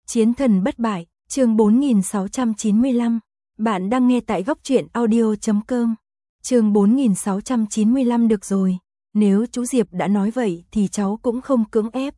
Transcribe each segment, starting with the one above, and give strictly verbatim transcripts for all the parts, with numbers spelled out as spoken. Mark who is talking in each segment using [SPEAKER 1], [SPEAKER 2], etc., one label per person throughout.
[SPEAKER 1] Chiến thần bất bại, chương bốn nghìn sáu trăm chín mươi lăm. Bạn đang nghe tại góc truyện audio chấm com. Chương bốn nghìn sáu trăm chín mươi lăm được rồi, nếu chú Diệp đã nói vậy thì cháu cũng không cưỡng ép.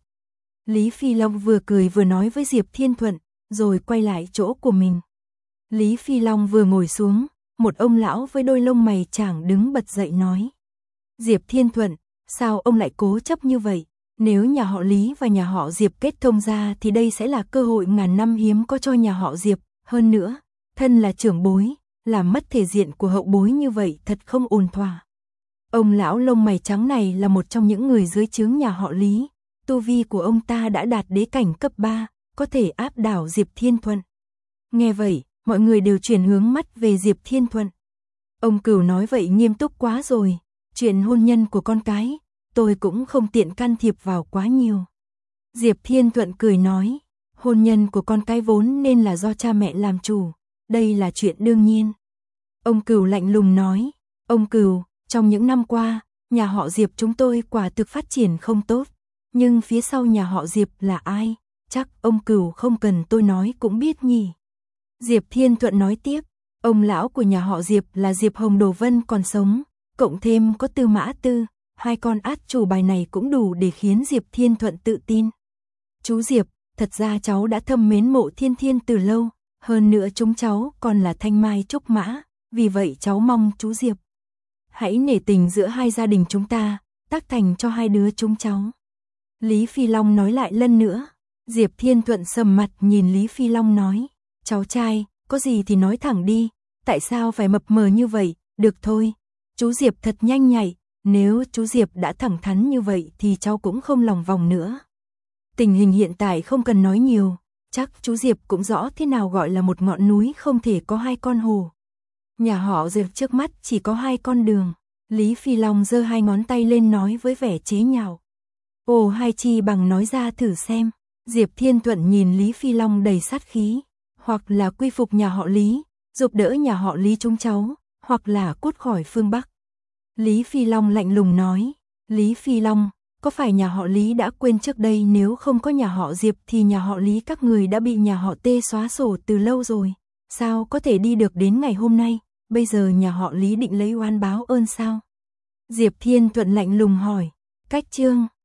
[SPEAKER 1] Lý Phi Long vừa cười vừa nói với Diệp Thiên Thuận, rồi quay lại chỗ của mình. Lý Phi Long vừa ngồi xuống, một ông lão với đôi lông mày chảng đứng bật dậy nói. Diệp Thiên Thuận, sao ông lại cố chấp như vậy? Nếu nhà họ Lý và nhà họ Diệp kết thông ra thì đây sẽ là cơ hội ngàn năm hiếm có cho nhà họ Diệp. Hơn nữa, thân là trưởng bối, làm mất thể diện của hậu bối như vậy thật không ổn thỏa. Ông lão lông mày trắng này là một trong những người dưới trướng nhà họ Lý. Tu vi của ông ta đã đạt đế cảnh cấp ba, có thể áp đảo Diệp Thiên Thuận. Nghe vậy, mọi người đều chuyển hướng mắt về Diệp Thiên Thuận. Ông Cửu nói vậy nghiêm túc quá rồi, chuyện hôn nhân của con cái, tôi cũng không tiện can thiệp vào quá nhiều. Diệp Thiên Thuận cười nói, hôn nhân của con cái vốn nên là do cha mẹ làm chủ, đây là chuyện đương nhiên. Ông Cửu lạnh lùng nói, ông Cửu, trong những năm qua, nhà họ Diệp chúng tôi quả thực phát triển không tốt, nhưng phía sau nhà họ Diệp là ai, chắc ông Cửu không cần tôi nói cũng biết nhỉ. Diệp Thiên Thuận nói tiếp, ông lão của nhà họ Diệp là Diệp Hồng Đồ Vân còn sống, cộng thêm có Tư Mã Tư, hai con át chủ bài này cũng đủ để khiến Diệp Thiên Thuận tự tin. Chú Diệp, thật ra cháu đã thâm mến Mộ Thiên Thiên từ lâu, hơn nữa chúng cháu còn là thanh mai trúc mã, vì vậy cháu mong chú Diệp hãy nể tình giữa hai gia đình chúng ta, tác thành cho hai đứa chúng cháu. Lý Phi Long nói lại lần nữa. Diệp Thiên Thuận sầm mặt nhìn Lý Phi Long nói, cháu trai, có gì thì nói thẳng đi, tại sao phải mập mờ như vậy, được thôi, chú Diệp thật nhanh nhạy, nếu chú Diệp đã thẳng thắn như vậy thì cháu cũng không lòng vòng nữa. Tình hình hiện tại không cần nói nhiều, chắc chú Diệp cũng rõ thế nào gọi là một ngọn núi không thể có hai con hồ. Nhà họ Diệp trước mắt chỉ có hai con đường. Lý Phi Long giơ hai ngón tay lên nói với vẻ chế nhạo. Ồ, hai chi bằng nói ra thử xem. Diệp Thiên Thuận nhìn Lý Phi Long đầy sát khí, hoặc là quy phục nhà họ Lý, giúp đỡ nhà họ Lý chúng cháu, hoặc là cút khỏi phương Bắc. Lý Phi Long lạnh lùng nói, Lý Phi Long, có phải nhà họ Lý đã quên trước đây nếu không có nhà họ Diệp thì nhà họ Lý các người đã bị nhà họ Tê xóa sổ từ lâu rồi, sao có thể đi được đến ngày hôm nay, bây giờ nhà họ Lý định lấy oan báo ơn sao? Diệp Thiên Thuận lạnh lùng hỏi, cách chương